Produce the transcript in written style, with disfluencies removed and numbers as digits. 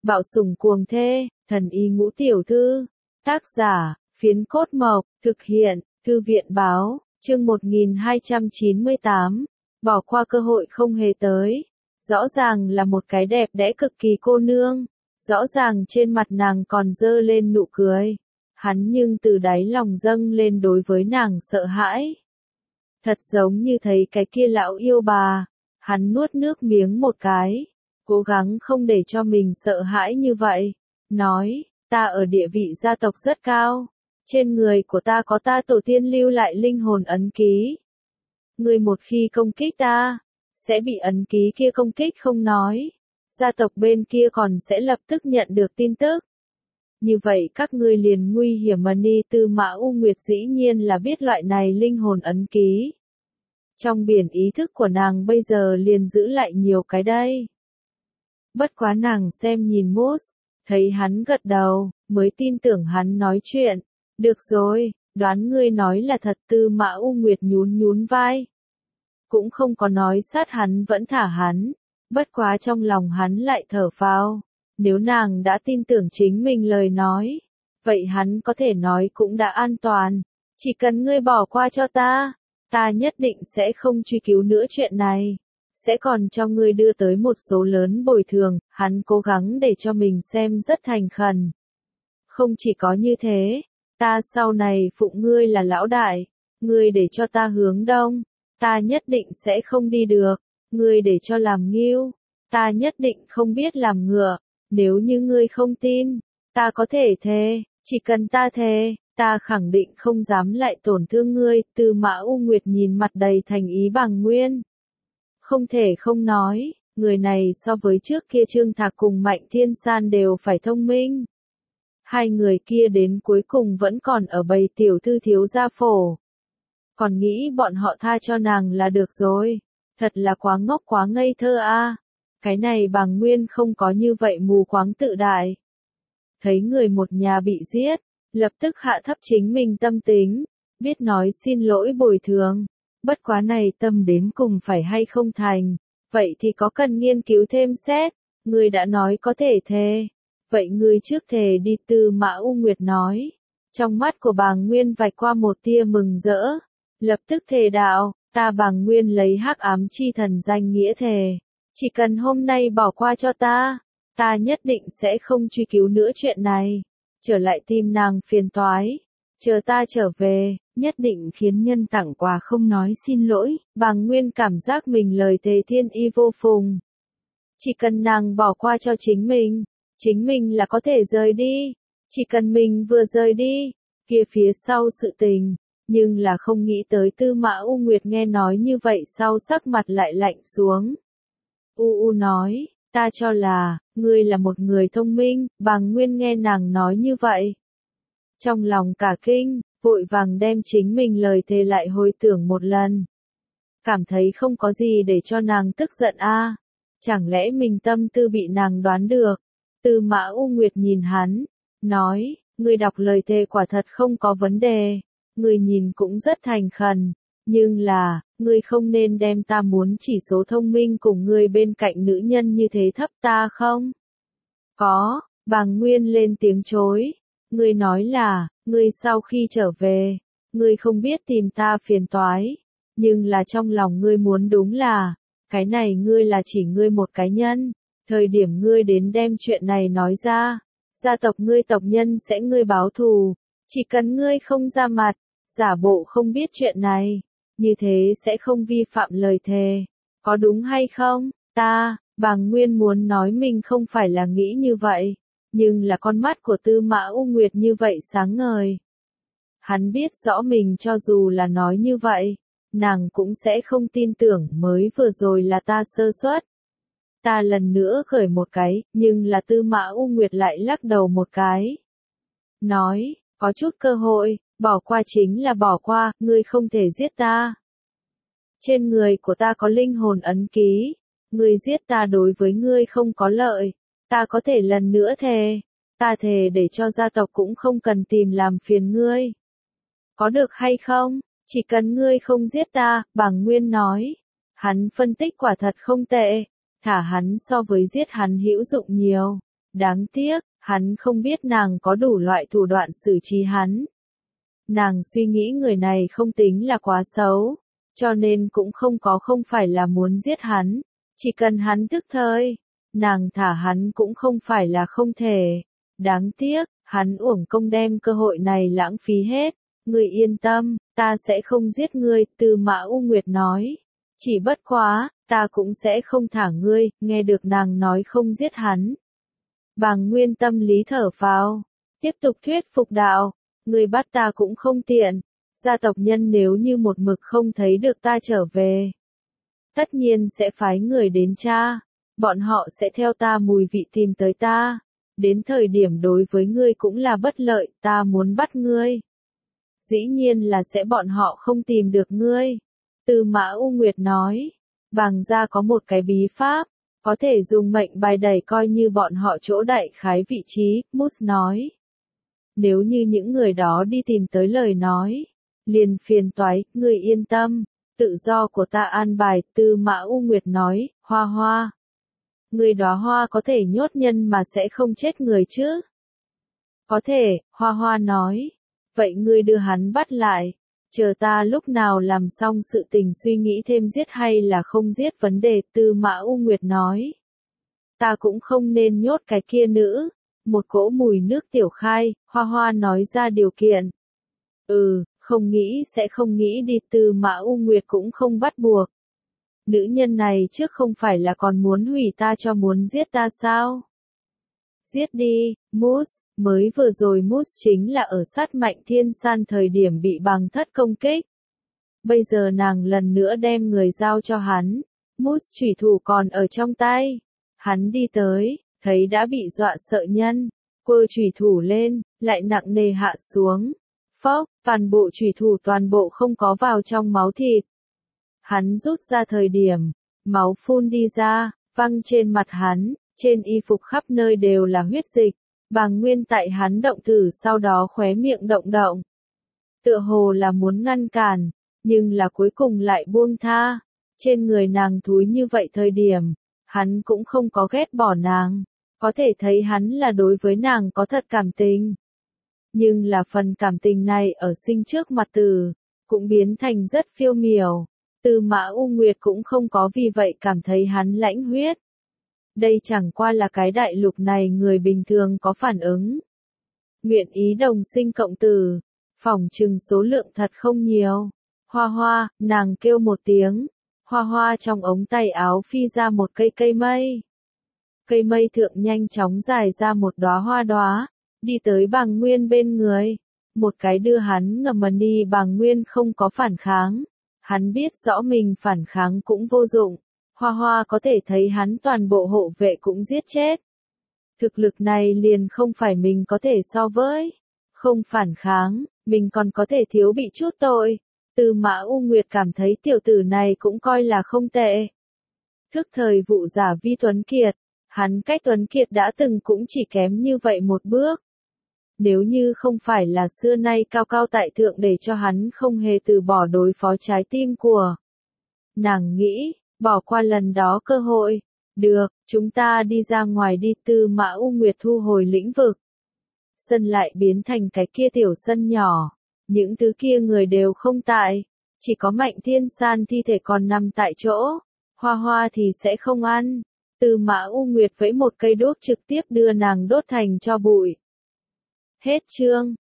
Bạo sủng cuồng thê, thần y ngũ tiểu thư. Tác giả, Phiến Cốt Mộc, thực hiện, Thư viện báo, chương 1298. Bỏ qua cơ hội không hề tới. Rõ ràng là một cái đẹp đẽ cực kỳ cô nương. Rõ ràng trên mặt nàng còn dơ lên nụ cười. Hắn nhưng từ đáy lòng dâng lên đối với nàng sợ hãi. Thật giống như thấy cái kia lão yêu bà. Hắn nuốt nước miếng một cái. Cố gắng không để cho mình sợ hãi như vậy. Nói, ta ở địa vị gia tộc rất cao. Trên người của ta có ta tổ tiên lưu lại linh hồn ấn ký. Ngươi một khi công kích ta, sẽ bị ấn ký kia công kích không nói. Gia tộc bên kia còn sẽ lập tức nhận được tin tức. Như vậy các ngươi liền nguy hiểm mà Ni Tư Mã U Nguyệt dĩ nhiên là biết loại này linh hồn ấn ký. Trong biển ý thức của nàng bây giờ liền giữ lại nhiều cái đây. Bất quá nàng xem nhìn Moose, thấy hắn gật đầu, mới tin tưởng hắn nói chuyện. Được rồi, đoán ngươi nói là thật. Tư Mã U Nguyệt nhún nhún vai. Cũng không có nói sát hắn vẫn thả hắn. Bất quá trong lòng hắn lại thở phào. Nếu nàng đã tin tưởng chính mình lời nói, vậy hắn có thể nói cũng đã an toàn. Chỉ cần ngươi bỏ qua cho ta, ta nhất định sẽ không truy cứu nữa chuyện này. Sẽ còn cho ngươi đưa tới một số lớn bồi thường. Hắn cố gắng để cho mình xem rất thành khẩn. Không chỉ có như thế, ta sau này phụng ngươi là lão đại. Ngươi để cho ta hướng đông, ta nhất định sẽ không đi được. Ngươi để cho làm ngưu, ta nhất định không biết làm ngựa. Nếu như ngươi không tin, ta có thể thề, chỉ cần ta thề, ta khẳng định không dám lại tổn thương ngươi. Tư Mã U Nguyệt nhìn mặt đầy thành ý Bàng Nguyên. Không thể không nói, người này so với trước kia Trương Thạc cùng Mạnh Thiên San đều phải thông minh. Hai người kia đến cuối cùng vẫn còn ở bầy tiểu thư thiếu gia phổ. Còn nghĩ bọn họ tha cho nàng là được rồi. Thật là quá ngốc quá ngây thơ a. Cái này Bàng Nguyên không có như vậy mù quáng tự đại. Thấy người một nhà bị giết, lập tức hạ thấp chính mình tâm tính, biết nói xin lỗi bồi thường. Bất quá này tâm đến cùng phải hay không thành, vậy thì có cần nghiên cứu thêm xét. Người đã nói có thể thề, vậy người trước thề đi. Tư Mã U Nguyệt nói. Trong mắt của Bàng Nguyên vạch qua một tia mừng rỡ, lập tức thề đạo, ta Bàng Nguyên lấy hắc ám chi thần danh nghĩa thề. Chỉ cần hôm nay bỏ qua cho ta, ta nhất định sẽ không truy cứu nữa chuyện này. Trở lại tìm nàng phiền toái. Chờ ta trở về, nhất định khiến nhân tặng quà không nói xin lỗi. Bàng Nguyên cảm giác mình lời thề thiên y vô phùng. Chỉ cần nàng bỏ qua cho chính mình là có thể rời đi. Chỉ cần mình vừa rời đi, kia phía sau sự tình. Nhưng là không nghĩ tới Tư Mã U Nguyệt nghe nói như vậy sau sắc mặt lại lạnh xuống. U nói, ta cho là, ngươi là một người thông minh. Bàng Nguyên nghe nàng nói như vậy. Trong lòng cả kinh, vội vàng đem chính mình lời thề lại hồi tưởng một lần. Cảm thấy không có gì để cho nàng tức giận a. Chẳng lẽ mình tâm tư bị nàng đoán được. Tư Mã U Nguyệt nhìn hắn, nói, ngươi đọc lời thề quả thật không có vấn đề. Ngươi nhìn cũng rất thành khẩn. Nhưng là, ngươi không nên đem ta muốn chỉ số thông minh cùng ngươi bên cạnh nữ nhân như thế thấp ta không? Có, Bàng Nguyên lên tiếng chối. Ngươi nói là, ngươi sau khi trở về, ngươi không biết tìm ta phiền toái. Nhưng là trong lòng ngươi muốn đúng là, cái này ngươi là chỉ ngươi một cá nhân. Thời điểm ngươi đến đem chuyện này nói ra, gia tộc ngươi tộc nhân sẽ ngươi báo thù. Chỉ cần ngươi không ra mặt, giả bộ không biết chuyện này. Như thế sẽ không vi phạm lời thề. Có đúng hay không? Bàng Nguyên muốn nói mình không phải là nghĩ như vậy. Nhưng là con mắt của Tư Mã U Nguyệt như vậy sáng ngời. Hắn biết rõ mình cho dù là nói như vậy, nàng cũng sẽ không tin tưởng. Mới vừa rồi là ta sơ suất. Ta lần nữa khởi một cái, nhưng là Tư Mã U Nguyệt lại lắc đầu một cái. Nói, có chút cơ hội. Bỏ qua chính là bỏ qua, ngươi không thể giết ta. Trên người của ta có linh hồn ấn ký. Ngươi giết ta đối với ngươi không có lợi. Ta có thể lần nữa thề. Ta thề để cho gia tộc cũng không cần tìm làm phiền ngươi. Có được hay không? Chỉ cần ngươi không giết ta, Bàng Nguyên nói. Hắn phân tích quả thật không tệ. Thả hắn so với giết hắn hữu dụng nhiều. Đáng tiếc, hắn không biết nàng có đủ loại thủ đoạn xử trí hắn. Nàng suy nghĩ người này không tính là quá xấu, cho nên cũng không phải là muốn giết hắn, chỉ cần hắn tức thời, nàng thả hắn cũng không phải là không thể. Đáng tiếc, hắn uổng công đem cơ hội này lãng phí hết. Ngươi yên tâm, ta sẽ không giết ngươi, Tư Mã U Nguyệt nói. Chỉ bất quá, ta cũng sẽ không thả ngươi, nghe được nàng nói không giết hắn. Bàng Nguyên tâm lý thở phào, tiếp tục thuyết phục đạo, ngươi bắt ta cũng không tiện, gia tộc nhân nếu như một mực không thấy được ta trở về. Tất nhiên sẽ phái người đến tra, bọn họ sẽ theo ta mùi vị tìm tới ta, đến thời điểm đối với ngươi cũng là bất lợi, ta muốn bắt ngươi. Dĩ nhiên là sẽ bọn họ không tìm được ngươi. Tư Mã U Nguyệt nói, Bàng gia có một cái bí pháp, có thể dùng mệnh bài đẩy coi như bọn họ chỗ đại khái vị trí, Mus nói. Nếu như những người đó đi tìm tới lời nói, liền phiền toái, ngươi yên tâm, tự do của ta an bài, Tư Mã U Nguyệt nói, Hoa Hoa. Người đóa hoa có thể nhốt nhân mà sẽ không chết người chứ? Có thể, Hoa Hoa nói. Vậy ngươi đưa hắn bắt lại, chờ ta lúc nào làm xong sự tình suy nghĩ thêm giết hay là không giết vấn đề, Tư Mã U Nguyệt nói. Ta cũng không nên nhốt cái kia nữ. Một cỗ mùi nước tiểu khai, Hoa Hoa nói ra điều kiện. Không nghĩ sẽ không nghĩ đi, Tư Mã U Nguyệt cũng không bắt buộc. Nữ nhân này trước không phải là còn muốn hủy ta cho muốn giết ta sao? Giết đi, Mus, mới vừa rồi Mus chính là ở sát Mạnh Thiên San thời điểm bị Bàng Thất công kích. Bây giờ nàng lần nữa đem người giao cho hắn, Mus chủy thủ còn ở trong tay. Hắn đi tới, thấy đã bị dọa sợ nhân, quơ chủy thủ lên, lại nặng nề hạ xuống. Phốc, toàn bộ chủy thủ toàn bộ không có vào trong máu thịt. Hắn rút ra thời điểm, máu phun đi ra, văng trên mặt hắn, trên y phục khắp nơi đều là huyết dịch. Bàng Nguyên tại hắn động thử sau đó khóe miệng động động. Tựa hồ là muốn ngăn cản, nhưng là cuối cùng lại buông tha. Trên người nàng thúi như vậy thời điểm, hắn cũng không có ghét bỏ nàng. Có thể thấy hắn là đối với nàng có thật cảm tình. Nhưng là phần cảm tình này ở sinh trước mặt Tử, cũng biến thành rất phiêu miểu. Tư Mã U Nguyệt cũng không có vì vậy cảm thấy hắn lãnh huyết. Đây chẳng qua là cái đại lục này người bình thường có phản ứng. Nguyện ý đồng sinh cộng tử, phỏng chừng số lượng thật không nhiều. Hoa Hoa, nàng kêu một tiếng. Hoa Hoa trong ống tay áo phi ra một cây mây. Cây mây thượng nhanh chóng dài ra một đóa, đi tới Bàng Nguyên bên người. Một cái đưa hắn ngầm mà đi, Bàng Nguyên không có phản kháng. Hắn biết rõ mình phản kháng cũng vô dụng. Hoa Hoa có thể thấy hắn toàn bộ hộ vệ cũng giết chết. Thực lực này liền không phải mình có thể so với. Không phản kháng, mình còn có thể thiếu bị chút tội. Tư Mã U Nguyệt cảm thấy tiểu tử này cũng coi là không tệ. Thức thời vụ giả vi Tuấn Kiệt, hắn cách Tuấn Kiệt đã từng cũng chỉ kém như vậy một bước. Nếu như không phải là xưa nay cao cao tại thượng để cho hắn không hề từ bỏ đối phó trái tim của nàng nghĩ, bỏ qua lần đó cơ hội. Được, chúng ta đi ra ngoài đi, Tư Mã U Nguyệt thu hồi lĩnh vực. Sân lại biến thành cái kia tiểu sân nhỏ. Những thứ kia người đều không tại. Chỉ có Mạnh Thiên San thi thể còn nằm tại chỗ. Hoa Hoa thì sẽ không ăn. Tư Mã U Nguyệt vẫy một cây đuốc trực tiếp đưa nàng đốt thành tro bụi. Hết chương.